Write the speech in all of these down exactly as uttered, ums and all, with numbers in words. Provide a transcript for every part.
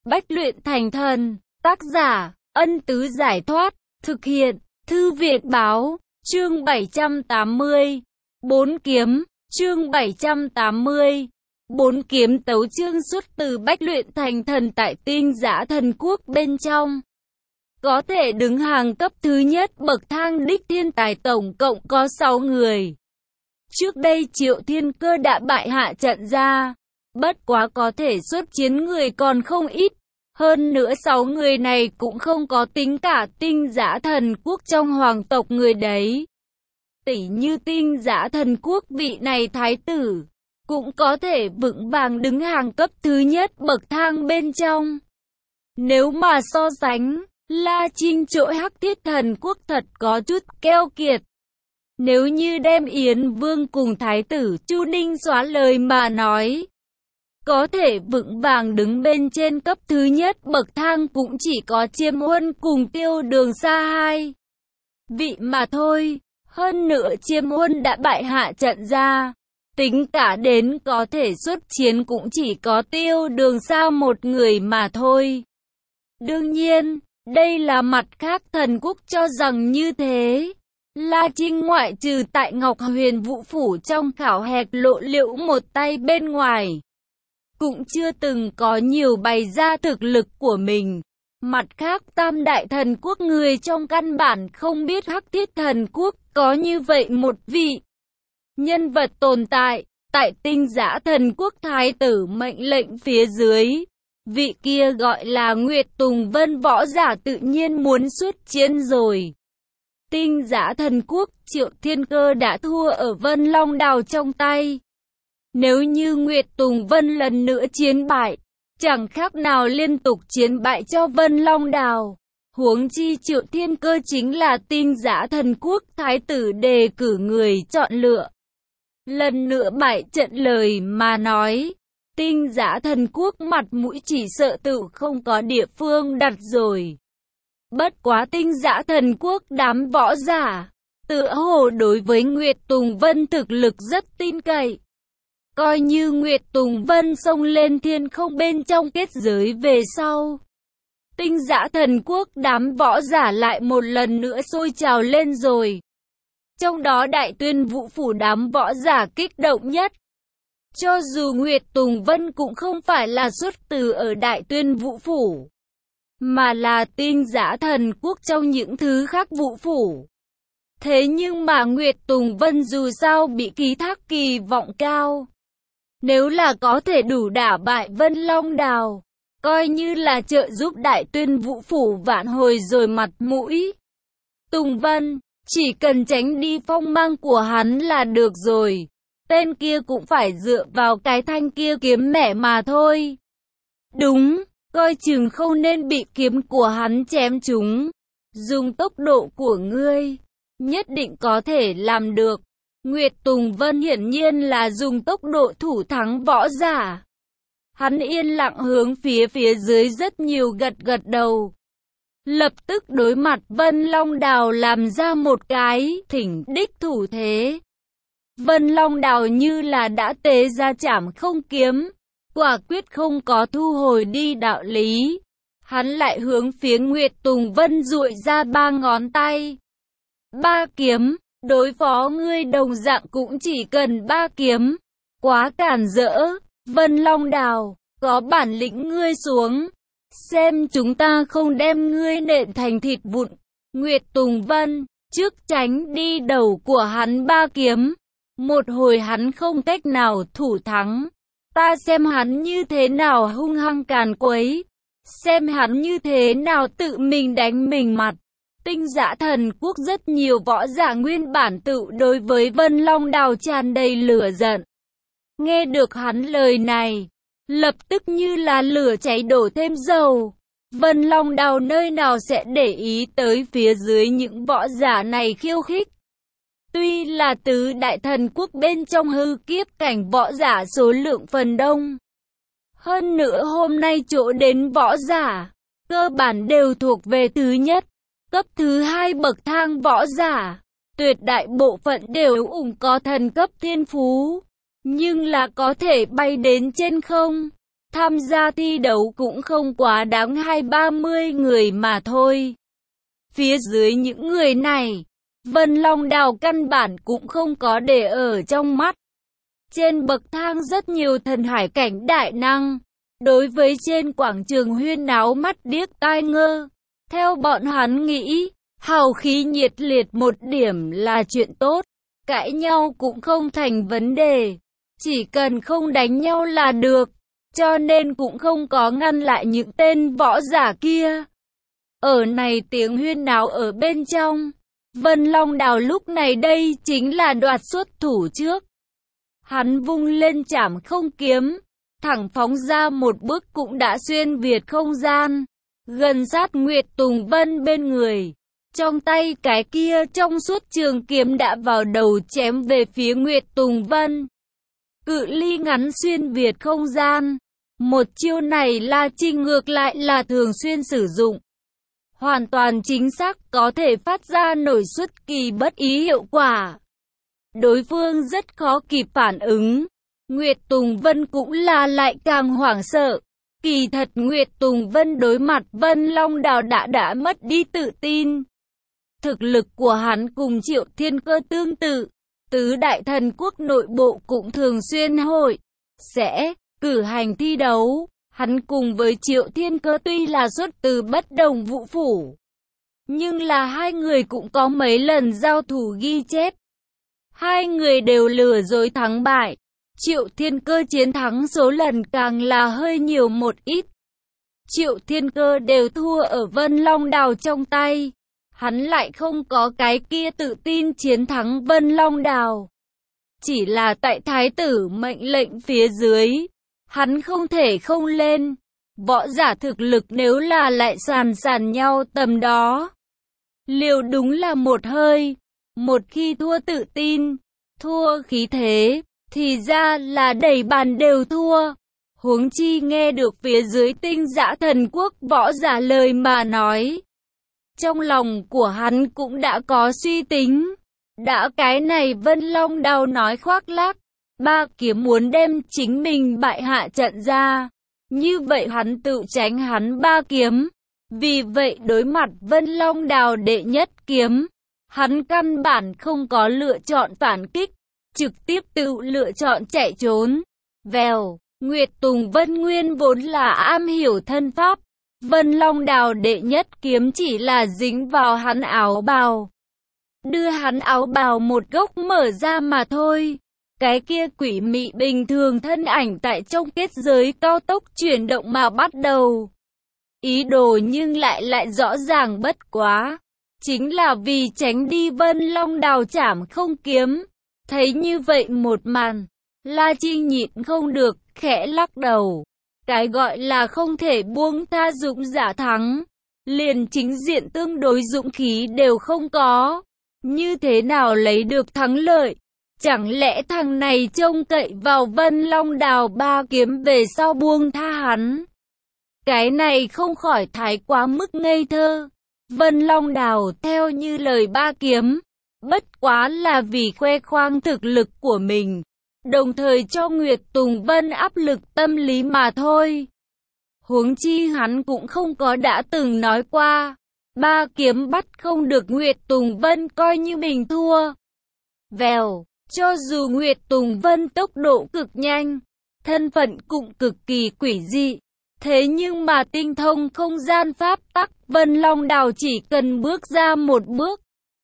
Bách luyện thành thần. Tác giả, Ân Tứ Giải Thoát. Thực hiện, Thư Viện Báo. Chương bảy trăm tám mươi. Bốn kiếm. Chương bảy trăm tám mươi. Bốn kiếm tấu chương xuất từ Bách luyện thành thần tại Tinh Giã Thần Quốc bên trong. Có thể đứng hàng cấp thứ nhất bậc thang đích thiên tài tổng cộng có sáu người. Trước đây Triệu Thiên Cơ đã bại hạ trận ra. Bất quá có thể xuất chiến người còn không ít. Hơn nữa sáu người này cũng không có tính cả Tinh Giã Thần Quốc trong hoàng tộc người đấy. Tỷ như Tinh Giã Thần Quốc vị này thái tử, cũng có thể vững vàng đứng hàng cấp thứ nhất bậc thang bên trong. Nếu mà so sánh, La Trinh chỗ Hắc Thiết Thần Quốc thật có chút keo kiệt. Nếu như đem Yến Vương cùng thái tử Chu Ninh xóa lời mà nói, có thể vững vàng đứng bên trên cấp thứ nhất bậc thang cũng chỉ có Chiêm Huân cùng Tiêu Đường Sa hai vị mà thôi. Hơn nữa Chiêm Huân đã bại hạ trận ra, tính cả đến có thể xuất chiến cũng chỉ có Tiêu Đường Sa một người mà thôi. Đương nhiên, đây là mặt khác thần quốc cho rằng như thế. La Trinh ngoại trừ tại Ngọc Huyền Vũ Phủ trong khảo hạch lộ liễu một tay bên ngoài, cũng chưa từng có nhiều bày ra thực lực của mình. Mặt khác tam đại thần quốc người trong căn bản không biết Hắc Thiết Thần Quốc có như vậy một vị nhân vật tồn tại. Tại Tinh Giã Thần Quốc thái tử mệnh lệnh phía dưới, vị kia gọi là Nguyệt Tùng Vân võ giả tự nhiên muốn xuất chiến rồi. Tinh Giã Thần Quốc, Triệu Thiên Cơ đã thua ở Vân Long Đào trong tay. Nếu như Nguyệt Tùng Vân lần nữa chiến bại, chẳng khác nào liên tục chiến bại cho Vân Long Đào. Huống chi Triệu Thiên Cơ chính là Tinh Giã Thần Quốc thái tử đề cử người chọn lựa. Lần nữa bại trận lời mà nói, Tinh Giã Thần Quốc mặt mũi chỉ sợ tự không có địa phương đặt rồi. Bất quá Tinh Giã Thần Quốc đám võ giả, tựa hồ đối với Nguyệt Tùng Vân thực lực rất tin cậy. Coi như Nguyệt Tùng Vân xông lên thiên không bên trong kết giới về sau, Tinh Giã Thần Quốc đám võ giả lại một lần nữa sôi trào lên rồi. Trong đó Đại Tuyên Vũ Phủ đám võ giả kích động nhất. Cho dù Nguyệt Tùng Vân cũng không phải là xuất từ ở Đại Tuyên Vũ Phủ, mà là Tinh Giã Thần Quốc trong những thứ khác vũ phủ. Thế nhưng mà Nguyệt Tùng Vân dù sao bị ký thác kỳ vọng cao. Nếu là có thể đủ đả bại Vân Long Đào, coi như là trợ giúp Đại Tuyên Vũ Phủ vạn hồi rồi mặt mũi. Tùng Vân, chỉ cần tránh đi phong mang của hắn là được rồi. Tên kia cũng phải dựa vào cái thanh kia kiếm mẹ mà thôi. Đúng, coi chừng không nên bị kiếm của hắn chém trúng. Dùng tốc độ của ngươi, nhất định có thể làm được. Nguyệt Tùng Vân hiển nhiên là dùng tốc độ thủ thắng võ giả. Hắn yên lặng hướng phía phía dưới rất nhiều gật gật đầu. Lập tức đối mặt Vân Long Đào làm ra một cái thỉnh đích thủ thế. Vân Long Đào như là đã tế ra chảm không kiếm, quả quyết không có thu hồi đi đạo lý. Hắn lại hướng phía Nguyệt Tùng Vân duỗi ra ba ngón tay. Ba kiếm, đối phó ngươi đồng dạng cũng chỉ cần ba kiếm. Quá cản rỡ, Vân Long Đào, có bản lĩnh ngươi xuống. Xem chúng ta không đem ngươi nện thành thịt vụn. Nguyệt Tùng Vân, trước tránh đi đầu của hắn ba kiếm. Một hồi hắn không cách nào thủ thắng. Ta xem hắn như thế nào hung hăng càn quấy. Xem hắn như thế nào tự mình đánh mình mặt. Tinh Giã Thần Quốc rất nhiều võ giả nguyên bản tự đối với Vân Long Đào tràn đầy lửa giận. Nghe được hắn lời này, lập tức như là lửa cháy đổ thêm dầu. Vân Long Đào nơi nào sẽ để ý tới phía dưới những võ giả này khiêu khích. Tuy là tứ đại thần quốc bên trong hư kiếp cảnh võ giả số lượng phần đông. Hơn nữa hôm nay chỗ đến võ giả, cơ bản đều thuộc về thứ nhất, cấp thứ hai bậc thang võ giả. Tuyệt đại bộ phận đều ủng có thần cấp thiên phú, nhưng là có thể bay đến trên không. tham gia thi đấu cũng không quá đáng hai ba mươi người mà thôi. Phía dưới những người này, Vân Long Đào căn bản cũng không có để ở trong mắt. Trên bậc thang rất nhiều thần hải cảnh đại năng, đối với trên quảng trường huyên náo mắt điếc tai ngơ. Theo bọn hắn nghĩ, hào khí nhiệt liệt một điểm là chuyện tốt, cãi nhau cũng không thành vấn đề, chỉ cần không đánh nhau là được, cho nên cũng không có ngăn lại những tên võ giả kia. Ở này tiếng huyên náo ở bên trong, Vân Long Đào lúc này đây chính là đoạt xuất thủ trước. Hắn vung lên trảm không kiếm, thẳng phóng ra một bước cũng đã xuyên việt không gian, gần sát Nguyệt Tùng Vân bên người. Trong tay cái kia trong suốt trường kiếm đã vào đầu chém về phía Nguyệt Tùng Vân. Cự ly ngắn xuyên việt không gian, một chiêu này La Trinh ngược lại là thường xuyên sử dụng. Hoàn toàn chính xác có thể phát ra nổi xuất kỳ bất ý hiệu quả. Đối phương rất khó kịp phản ứng. Nguyệt Tùng Vân cũng là lại càng hoảng sợ. Kỳ thật Nguyệt Tùng Vân đối mặt Vân Long Đào đã đã mất đi tự tin. Thực lực của hắn cùng Triệu Thiên Cơ tương tự. Tứ đại thần quốc nội bộ cũng thường xuyên hội sẽ cử hành thi đấu. Hắn cùng với Triệu Thiên Cơ tuy là xuất từ bất đồng vũ phủ, nhưng là hai người cũng có mấy lần giao thủ ghi chép. Hai người đều lừa dối thắng bại. Triệu Thiên Cơ chiến thắng số lần càng là hơi nhiều một ít. Triệu Thiên Cơ đều thua ở Vân Long Đào trong tay. Hắn lại không có cái kia tự tin chiến thắng Vân Long Đào. Chỉ là tại thái tử mệnh lệnh phía dưới, hắn không thể không lên. Võ giả thực lực nếu là lại sàn sàn nhau tầm đó, liều đúng là một hơi. Một khi thua tự tin, thua khí thế, thì ra là đầy bàn đều thua. Huống chi nghe được phía dưới Tinh Dã Thần Quốc võ giả lời mà nói, trong lòng của hắn cũng đã có suy tính. Đã cái này Vân Long Đào nói khoác lác, ba kiếm muốn đem chính mình bại hạ trận ra, như vậy hắn tự tránh hắn ba kiếm. Vì vậy đối mặt Vân Long Đào đệ nhất kiếm, hắn căn bản không có lựa chọn phản kích, trực tiếp tự lựa chọn chạy trốn. Vèo, Nguyệt Tùng Vân nguyên vốn là am hiểu thân pháp, Vân Long Đào đệ nhất kiếm chỉ là dính vào hắn áo bào, đưa hắn áo bào một góc mở ra mà thôi. Cái kia quỷ mị bình thường thân ảnh tại trong kết giới cao tốc chuyển động mà bắt đầu. Ý đồ nhưng lại lại rõ ràng bất quá. Chính là vì tránh đi Vân Long Đào chảm không kiếm. Thấy như vậy một màn, La Trinh nhịn không được, khẽ lắc đầu. Cái gọi là không thể buông tha dũng giả thắng, liền chính diện tương đối dũng khí đều không có. Như thế nào lấy được thắng lợi? Chẳng lẽ thằng này trông cậy vào Vân Long Đào ba kiếm về sau buông tha hắn? Cái này không khỏi thái quá mức ngây thơ. Vân Long Đào theo như lời ba kiếm, bất quá là vì khoe khoang thực lực của mình, đồng thời cho Nguyệt Tùng Vân áp lực tâm lý mà thôi. Huống chi hắn cũng không có đã từng nói qua, ba kiếm bắt không được Nguyệt Tùng Vân coi như mình thua. Vèo, cho dù Nguyệt Tùng Vân tốc độ cực nhanh, thân phận cũng cực kỳ quỷ dị, thế nhưng mà tinh thông không gian pháp tắc, Vân Long Đào chỉ cần bước ra một bước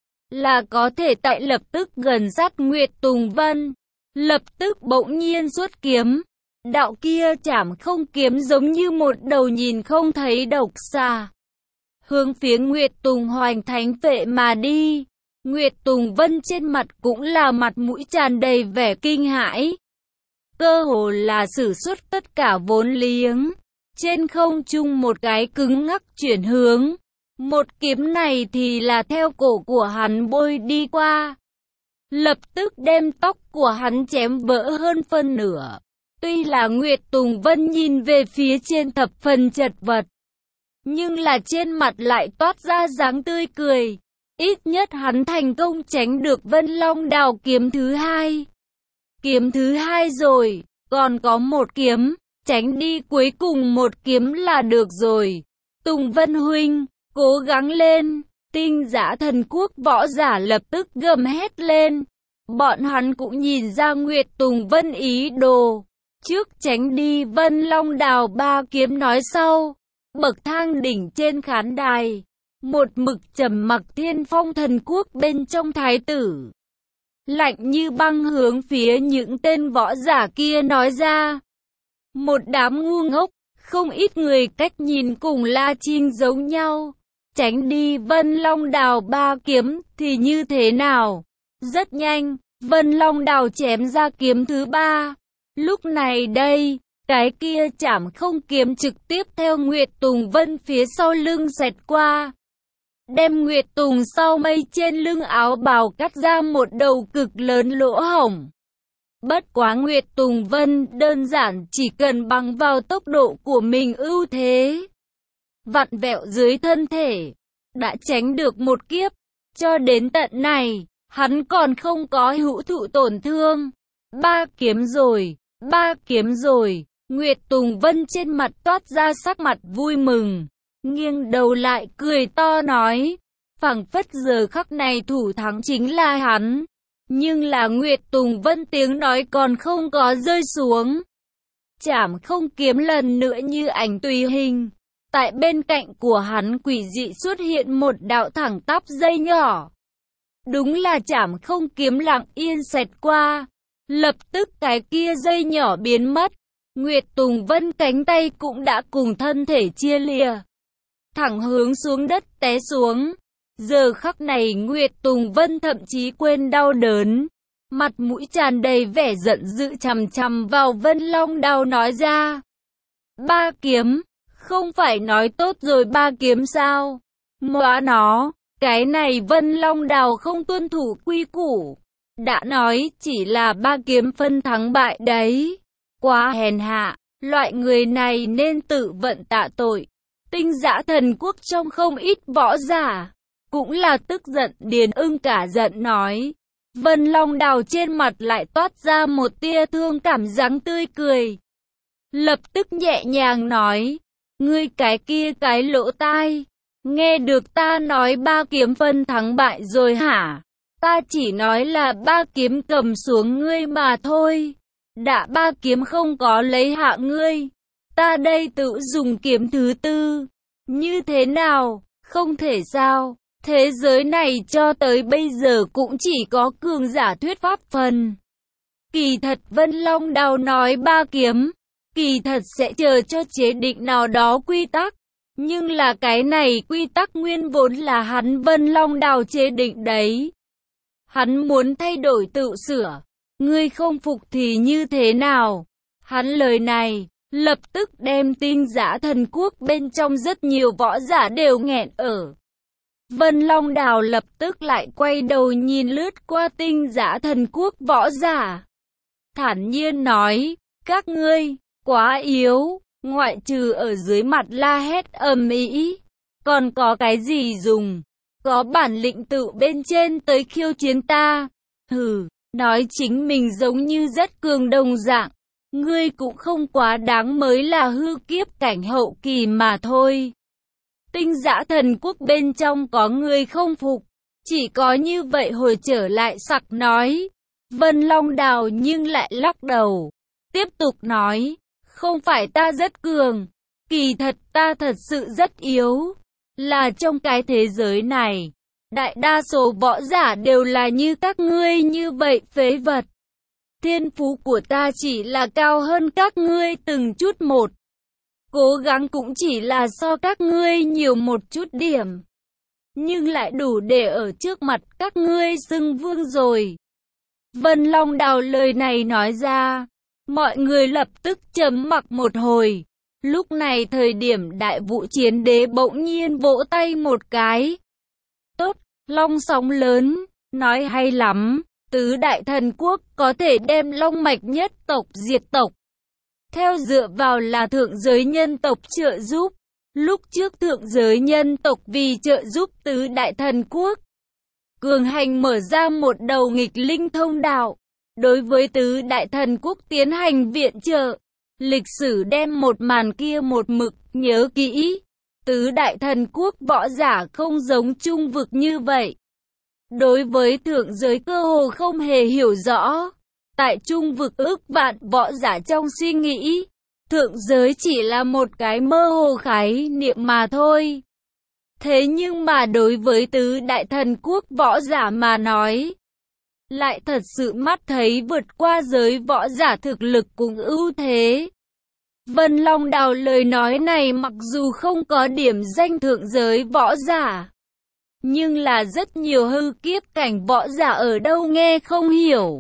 là có thể tại lập tức gần sát Nguyệt Tùng Vân. Lập tức bỗng nhiên xuất kiếm, đạo kia chảm không kiếm giống như một đầu nhìn không thấy độc xà, hướng phía Nguyệt Tùng Hoành thánh vệ mà đi. Nguyệt Tùng Vân trên mặt cũng là mặt mũi tràn đầy vẻ kinh hãi, cơ hồ là sử xuất tất cả vốn liếng, trên không trung một cái cứng ngắc chuyển hướng. Một kiếm này thì là theo cổ của hắn bôi đi qua, lập tức đem tóc của hắn chém vỡ hơn phân nửa. Tuy là Nguyệt Tùng Vân nhìn về phía trên thập phần chật vật, nhưng là trên mặt lại toát ra dáng tươi cười. Ít nhất hắn thành công tránh được Vân Long Đào kiếm thứ hai. Kiếm thứ hai rồi, còn có một kiếm. tránh đi cuối cùng một kiếm là được rồi. Tùng Vân huynh, cố gắng lên. Tinh Giã Thần Quốc võ giả lập tức gầm hét lên. Bọn hắn cũng nhìn ra Nguyệt Tùng Vân ý đồ. Trước tránh đi, Vân Long Đào ba kiếm nói sau. Bậc thang đỉnh trên khán đài, một mực trầm mặc Thiên Phong Thần Quốc bên trong thái tử, lạnh như băng hướng phía những tên võ giả kia nói ra. Một đám ngu ngốc, không ít người cách nhìn cùng La Trinh giống nhau. Tránh đi Vân Long Đào ba kiếm thì như thế nào? Rất nhanh, Vân Long Đào chém ra kiếm thứ ba. Lúc này đây, cái kia chảm không kiếm trực tiếp theo Nguyệt Tùng Vân phía sau lưng xẹt qua, đem Nguyệt Tùng sau mây trên lưng áo bào cắt ra một đầu cực lớn lỗ hổng. Bất quá Nguyệt Tùng Vân đơn giản chỉ cần bằng vào tốc độ của mình ưu thế, vặn vẹo dưới thân thể, đã tránh được một kiếp. Cho đến tận này, hắn còn không có hữu thụ tổn thương. Ba kiếm rồi, ba kiếm rồi. Nguyệt Tùng Vân trên mặt toát ra sắc mặt vui mừng, nghiêng đầu lại cười to nói, phảng phất giờ khắc này thủ thắng chính là hắn. Nhưng là Nguyệt Tùng Vân tiếng nói còn không có rơi xuống, chảm không kiếm lần nữa như ảnh tùy hình. Tại bên cạnh của hắn quỷ dị xuất hiện một đạo thẳng tắp dây nhỏ. Đúng là chảm không kiếm lặng yên xẹt qua, lập tức cái kia dây nhỏ biến mất. Nguyệt Tùng Vân cánh tay cũng đã cùng thân thể chia lìa, thẳng hướng xuống đất té xuống. Giờ khắc này Nguyệt Tùng Vân thậm chí quên đau đớn, mặt mũi tràn đầy vẻ giận dữ chằm chằm vào Vân Long Đào nói ra. Ba kiếm, không phải nói tốt rồi ba kiếm sao? Móa nó, cái này Vân Long Đào không tuân thủ quy củ. Đã nói chỉ là ba kiếm phân thắng bại đấy. Quá hèn hạ, loại người này nên tự vận tạ tội. Tinh Giã Thần Quốc trong không ít võ giả cũng là tức giận điền ưng cả giận nói. Vân Long Đào trên mặt lại toát ra một tia thương cảm dáng tươi cười, lập tức nhẹ nhàng nói, ngươi cái kia cái lỗ tai, nghe được ta nói ba kiếm phân thắng bại rồi hả? Ta chỉ nói là ba kiếm cầm xuống ngươi mà thôi. Đã ba kiếm không có lấy hạ ngươi, ta đây tự dùng kiếm thứ tư. Như thế nào? Không thể sao? Thế giới này cho tới bây giờ cũng chỉ có cường giả thuyết pháp phần. Kỳ thật Vân Long Đào nói ba kiếm, kỳ thật sẽ chờ cho chế định nào đó quy tắc. Nhưng là cái này quy tắc nguyên vốn là hắn Vân Long Đào chế định đấy. Hắn muốn thay đổi tự sửa. Ngươi không phục thì như thế nào? Hắn lời này, lập tức đem Tinh Giã Thần Quốc bên trong rất nhiều võ giả đều nghẹn ở. Vân Long Đào lập tức lại quay đầu nhìn lướt qua Tinh Giã Thần Quốc võ giả, thản nhiên nói, các ngươi, quá yếu, ngoại trừ ở dưới mặt la hét ầm ĩ, còn có cái gì dùng? Có bản lĩnh tự bên trên tới khiêu chiến ta? Hừ. Nói chính mình giống như rất cường đồng dạng, ngươi cũng không quá đáng mới là hư kiếp cảnh hậu kỳ mà thôi. Tinh Giã Thần Quốc bên trong có người không phục, chỉ có như vậy hồi trở lại sặc nói. Vân Long Đào nhưng lại lắc đầu, tiếp tục nói, không phải ta rất cường, kỳ thật ta thật sự rất yếu, là trong cái thế giới này. Đại đa số võ giả đều là như các ngươi như vậy phế vật. Thiên phú của ta chỉ là cao hơn các ngươi từng chút một. Cố gắng cũng chỉ là so các ngươi nhiều một chút điểm. Nhưng lại đủ để ở trước mặt các ngươi xưng vương rồi. Vân Long Đào lời này nói ra, mọi người lập tức trầm mặc một hồi. Lúc này thời điểm Đại Vũ Chiến Đế bỗng nhiên vỗ tay một cái. Tốt, Long sóng lớn, nói hay lắm, tứ đại thần quốc có thể đem long mạch nhất tộc diệt tộc. Theo dựa vào là thượng giới nhân tộc trợ giúp. Lúc trước thượng giới nhân tộc vì trợ giúp tứ đại thần quốc, cường hành mở ra một đầu nghịch linh thông đạo, đối với tứ đại thần quốc tiến hành viện trợ. Lịch sử đem một màn kia một mực nhớ kỹ. Tứ đại thần quốc võ giả không giống trung vực như vậy. Đối với thượng giới cơ hồ không hề hiểu rõ. Tại trung vực ước vạn võ giả trong suy nghĩ, thượng giới chỉ là một cái mơ hồ khái niệm mà thôi. Thế nhưng mà đối với tứ đại thần quốc võ giả mà nói, lại thật sự mắt thấy vượt qua giới võ giả thực lực cùng ưu thế. Vân Long Đào lời nói này mặc dù không có điểm danh thượng giới võ giả, nhưng là rất nhiều hư kiếp cảnh võ giả ở đâu nghe không hiểu.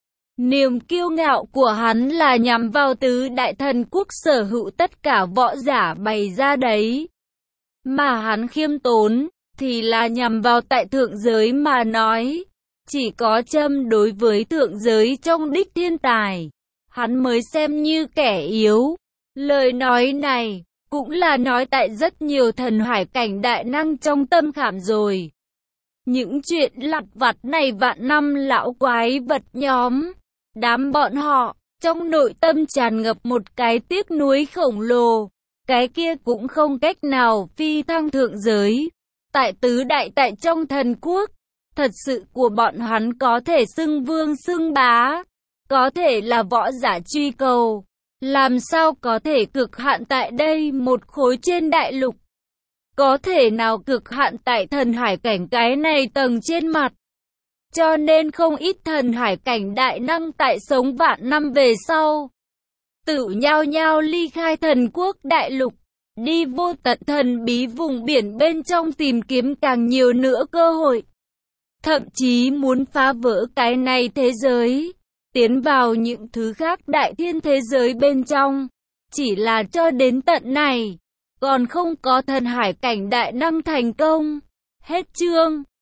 Niềm kiêu ngạo của hắn là nhằm vào tứ đại thần quốc sở hữu tất cả võ giả bày ra đấy. Mà hắn khiêm tốn, thì là nhằm vào tại thượng giới mà nói. Chỉ có châm đối với thượng giới trong đích thiên tài, hắn mới xem như kẻ yếu. Lời nói này, cũng là nói tại rất nhiều thần hải cảnh đại năng trong tâm khảm rồi. Những chuyện lặt vặt này vạn năm lão quái vật nhóm, đám bọn họ, trong nội tâm tràn ngập một cái tiếc nuối khổng lồ. Cái kia cũng không cách nào phi thăng thượng giới. Tại tứ đại tại trong thần quốc, thật sự của bọn hắn có thể xưng vương xưng bá, có thể là võ giả truy cầu. Làm sao có thể cực hạn tại đây một khối trên đại lục? Có thể nào cực hạn tại thần hải cảnh cái này tầng trên mặt? Cho nên không ít thần hải cảnh đại năng tại sống vạn năm về sau, tự nhao nhao ly khai thần quốc đại lục, đi vô tận thần bí vùng biển bên trong tìm kiếm càng nhiều nữa cơ hội. Thậm chí muốn phá vỡ cái này thế giới, tiến vào những thứ khác đại thiên thế giới bên trong. Chỉ là cho đến tận này, còn không có thần hải cảnh đại năng thành công. Hết chương.